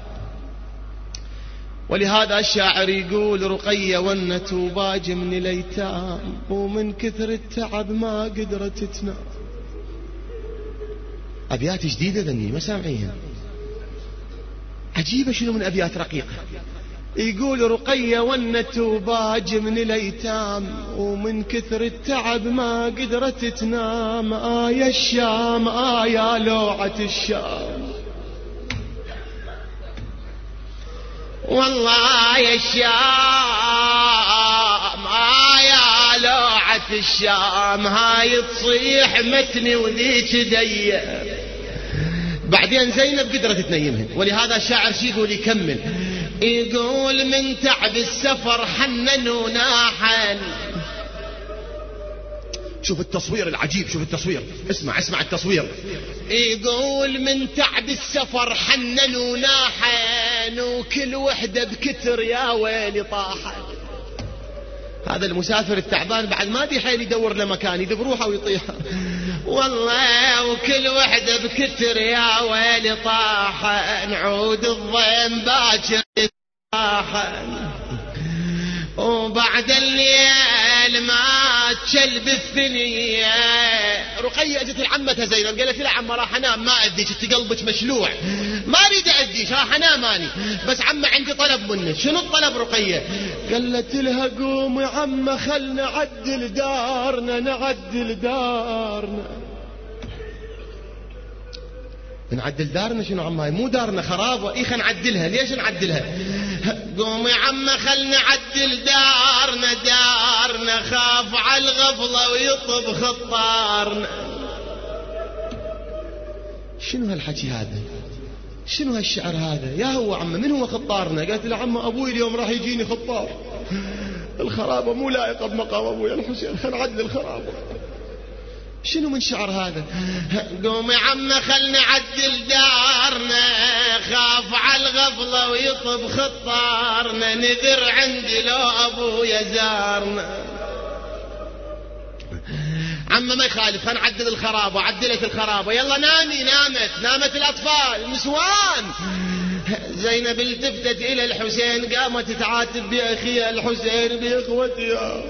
ولهذا الشاعر يقول: رقية ونت وباج من الايتام، ومن كثر التعب ما قدرت تنام. ابيات جديده ذني ما سامعيها، عجيبة، شنو من أبيات رقيقة. يقول: رقية ونت وباج من الأيتام، ومن كثر التعب ما قدرت تنام. يا الشام، يا لوعة الشام، والله يا الشام، يا لوعة الشام، هاي تصيح متني وذيك ضيق. بعدين زينب قدرت تنيمهن. ولهذا الشاعر شي يقول، يكمل يقول: من تعب السفر حنن وناحن. شوف التصوير العجيب، شوف التصوير، اسمع التصوير. يقول: من تعب السفر حنن وناحن، وكل وحدة بكتر يا ويلي طاحن. هذا المسافر التعبان بعد ما دي حيل يدور له مكان يدبروها ويطيحها، والله وكل وحدة بكتر يا ويلي طاحن. عود الضيم باكر طاحن، وبعد الليل ما تشلب الثنية. رقية اجت لعمتها زينب قالت لها: عم راح انام، ما اذيك، انت قلبك مشلوع، ما اريد اذيك، راح انام اني، بس عم عندي طلب منك. شنو الطلب رقية؟ قالت لها: قوم يا عم، خل نعدل دارنا، نعدل دارنا. نعدل دارنا شنو عماي؟ مو دارنا خراب، إيه خلينا نعدلها. ليش نعدلها؟ قوم يا عم خلنا نعدل دارنا خاف على الغفلة ويطب خطارنا. شنو هالحكي هذا؟ شنو هالشعر هذا؟ يا هو عم من هو خطارنا؟ قالت له عم أبوي اليوم راح يجيني خطار، الخرابة مو لائقة بمقام أبوي الحسين، خلنا نعدل الخرابة. شنو من شعر هذا؟ قوم يا عم خلنا نعدل دارنا خاف على الغفلة ويطب خطارنا، نذر عندي لو أبويا زارنا. عم ما يخالف، خلنا نعدل الخرابة. عدلت الخرابة، يلا نامي. نامت الأطفال النسوان. زينب التفتت إلى الحسين، قامت تعاتب بأخيها الحسين بإخوتي. يا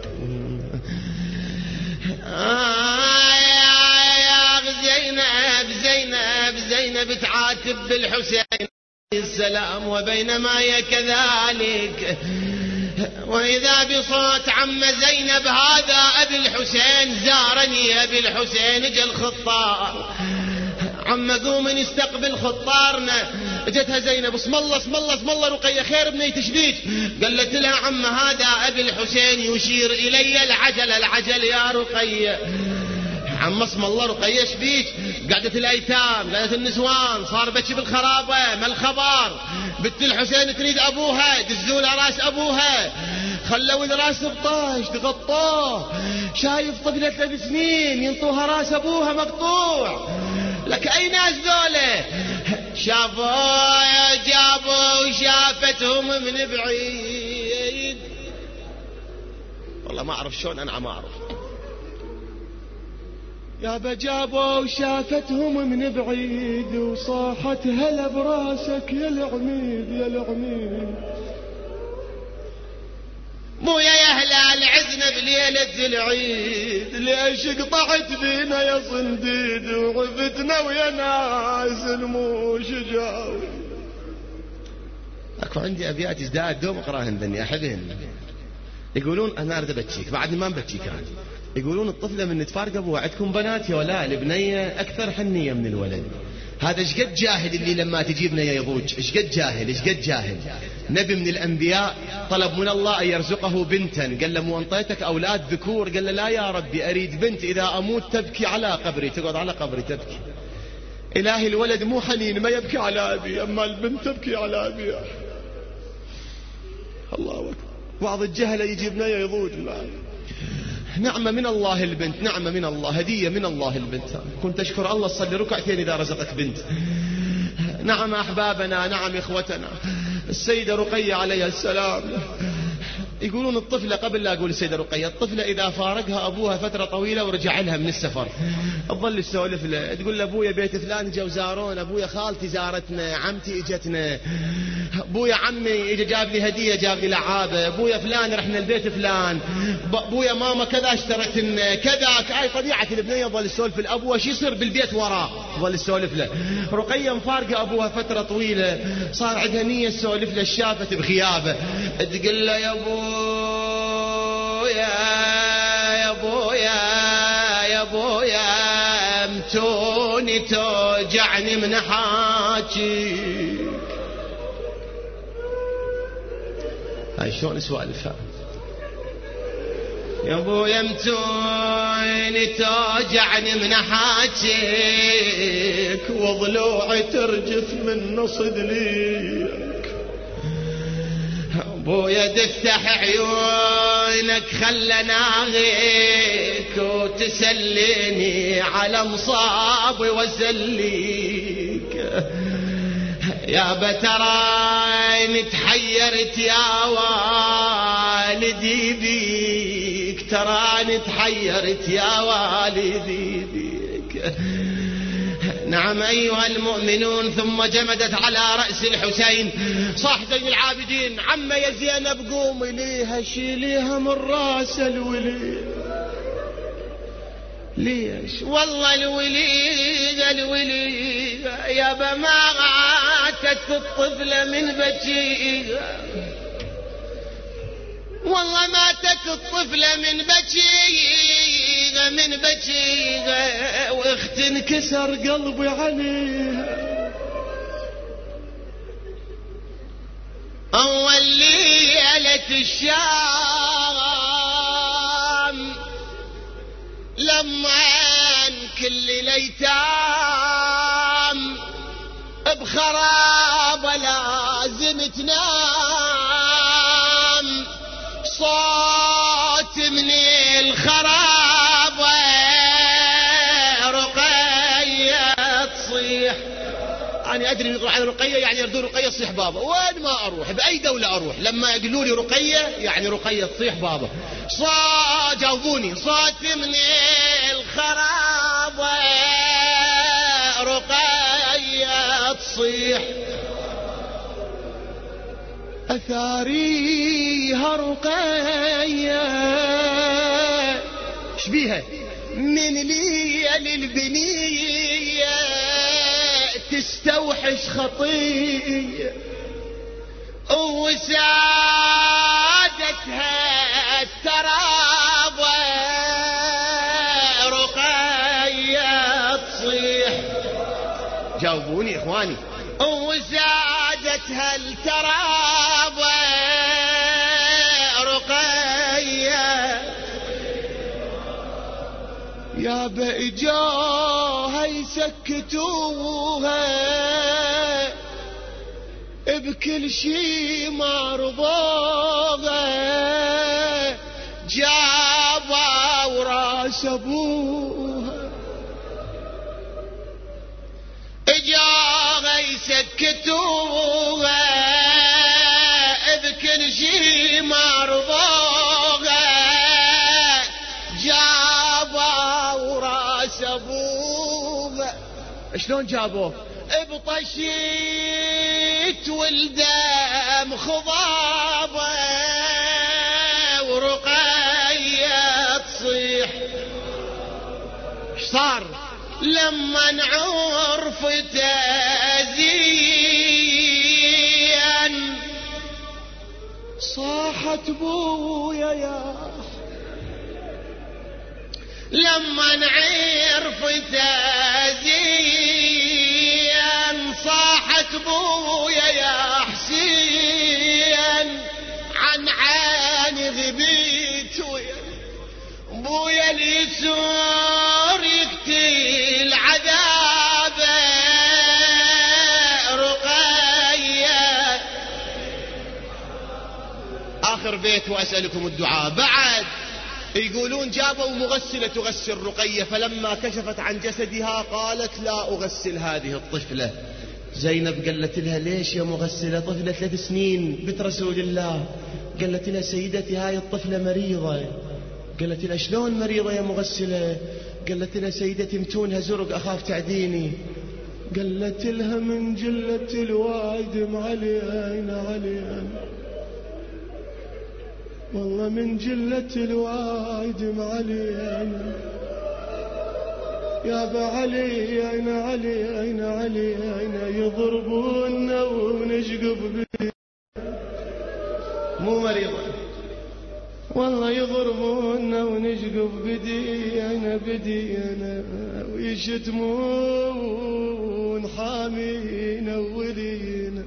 زينب تعاتب بالحسين السلام. وبينما هي كذلك وإذا بصوت عم زينب هذا أبي الحسين زارني أبي الحسين اجى الخطار. عم قوم نستقبل خطارنا. اجتها زينب اسم الله رقية خير بني تشبيك. قالت لها عم هذا أبي الحسين يشير إلي العجل يا رقية. عم اسم الله رقية شبيك؟ قعدت الأيتام، قعدت النسوان، صار بكي بالخرابة. ما الخبر؟ بنت الحسين تريد أبوها، دزوله راس أبوها، خلوا الراس بطاش تغطوه. شايف طفلة 3 سنين ينطوها راس أبوها مقطوع. لك أي ناس ذوله؟ شافوا جابوا شافتهم من بعيد. والله ما أعرف شلون أنا عم أعرف. يا بجابوا شافتهم من بعيد وصاحت هلا براسك يا العميد. مويا يا هلال عزنا بليلة العيد، ليش قطعت بينا يا صنديد وعفتنا ويا ناس الموش جاوي. اكو عندي ابيات ازداد دوم اقراهن ذني احبهن. يقولون انا اريد ابكيك بعد ما نبكيك يعني. يقولون الطفلة من تفارق ابوها. عندكم بنات يا ولا؟ البنية اكثر حنية من الولد. هذا اشقد جاهل اللي لما تجي بنية يضوج. اشقد جاهل. نبي من الانبياء طلب من الله ان يرزقه بنتا، قال له مو انطيتك اولاد ذكور؟ قال له لا يا ربي اريد بنت اذا اموت تبكي على قبري، تقعد على قبري تبكي. الهي الولد مو حنين ما يبكي على ابي، اما البنت تبكي على ابي. الله اكبر. بعض الجهله يجي بنية يضوج. نعمة من الله البنت، نعمة من الله، هدية من الله البنت. كنت أشكر الله تصلي ركعتين إذا رزقك بنت. نعم أحبابنا، نعم إخوتنا. السيدة رقية عليها السلام. يقولون الطفلة، قبل لا أقول السيدة رقية، الطفلة إذا فارقها أبوها فترة طويلة ورجع لها من السفر تظل تسولف له، تقول له أبويا بيت فلان جو زارونا، أبويا خالتي زارتنا، عمتي إجتنا، أبويا عمي إجا جاب لي هدية، جاب لي لعابة، أبويا فلان رحنا البيت فلان، أبويا ماما كذا اشترت لنا كذا. هاي طبيعة البنية ظل تسولف الأب وش يصير بالبيت وراه ظل تسولف له. رقية مفارقة أبوها فترة طويلة، صار عندها نية تسولف له، شافت بغيابه تقول له يا ابويا متوني توجعني من حاجي. هاي شلون سوالفها؟ يا ابويا متوني توجعني من حاجيك وضلوعي ترجف من نصد ليك. ابويا تفتح عيونك خلنا غيك وتسليني على مصابي وسليك. يا بتراني تحيرت يا والدي بيك، تراني تحيرت يا والدي بيك. نعم أيها المؤمنون. ثم جمدت على رأس الحسين صاح زين العابدين، عم يا زينب قومي ليها شيليها من راس الولي. ليش؟ والله الولي يابا ما عاتت الطفلة من بكيها، والله ماتت الطفلة من بكيها تنكسر قلبي عليها. أول ليلة الشام لما كل الأيتام بخراب لازم تنام، صوت من الخراب رقية تصيح. أنا أدري يقول عن رقية يعني يردوا رقية تصيح بابا، وين ما أروح بأي دولة أروح لما يقولوا لي رقية يعني رقية تصيح بابا. جاوبوني، صوت من الخراب رقية تصيح، أثاريها رقية شبيها من ليل البنية تستوحش خطية، وسادتها الترابة رقية تصيح. جاوبوني إخواني. وسادتها الترابة رقية، يا بإجاها يسكتوها بكل شي ما رضوها، جابا وراس أبوها إجاها يسكتوها بكل شي ما رضوها، جابا وراس أبوها. شلون جابوه؟ بطشيت والدم خضابة ورقية تصيح. ايش صار لما عرفت زين؟ صاحت بويا يا لما عرفت زين، صاحت بويا يا حسين، عن عيني غبيت ويا بويا اليسور يقتل عذابه رقية. آخر بيت وأسألكم الدعاء. بعد يقولون جابوا مغسلة تغسل رقية، فلما كشفت عن جسدها قالت لا أغسل هذه الطفلة. زينب قالت لها ليش يا مغسلة؟ طفلة 3 سنين بنت رسول الله. قالت لها سيدتي هاي الطفلة مريضة. قالت لها شلون مريضة يا مغسلة؟ قالت لها سيدتي متونها زرق أخاف تعديني. قالت لها من جلة الوادم علينا والله من جلة الوادم علينا يا بعلي أين يضربونا ونشقب بي. مو مريضة والله يضربونا ونشقب بدينا ويشتمون حامينا ولينا.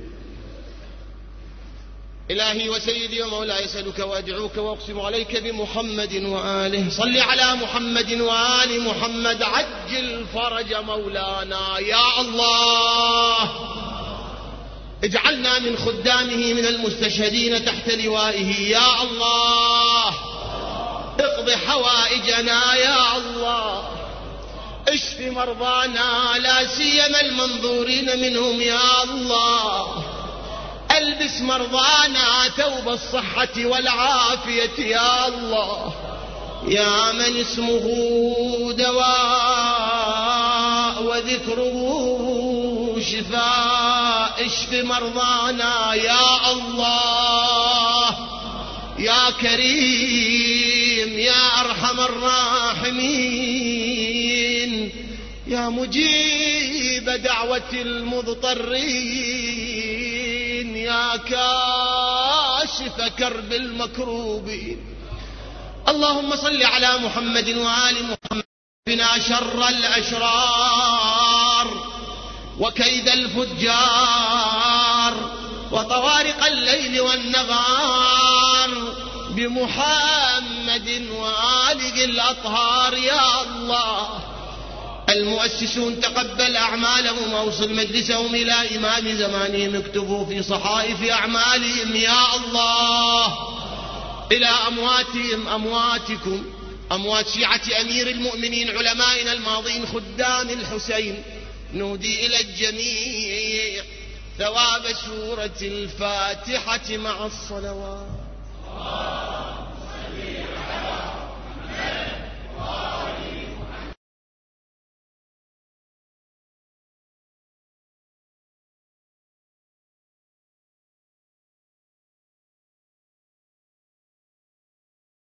إلهي وسيدي ومولاي أسألك وأدعوك وأقسم عليك بمحمد وآله، صل على محمد وآل محمد، عجل فرج مولانا يا الله. اجعلنا من خدامه من المستشهدين تحت لوائه يا الله. اقض حوائجنا يا الله. اشف مرضانا لا سيما المنظورين منهم يا الله. البس مرضانا ثوب الصحة والعافية يا الله. يا من اسمه دواء وذكره شفاء، اشف مرضانا يا الله. يا كريم يا أرحم الراحمين، يا مجيب دعوة المضطرين، يا كاشف كرب المكروبين. اللهم صل على محمد وآل محمد بنا شر الأشرار وكيد الفجار وطوارق الليل والنهار بمحمد وآله الأطهار يا الله. المؤسسون تقبل أعمالهم وأوصل مجلسهم إلى إمام زمانهم، اكتبوا في صحائف أعمالهم يا الله. إلى أمواتهم أمواتكم، أموات شيعة أمير المؤمنين علمائنا الماضين خدام الحسين، نودي إلى الجميع ثواب سورة الفاتحة مع الصلوات.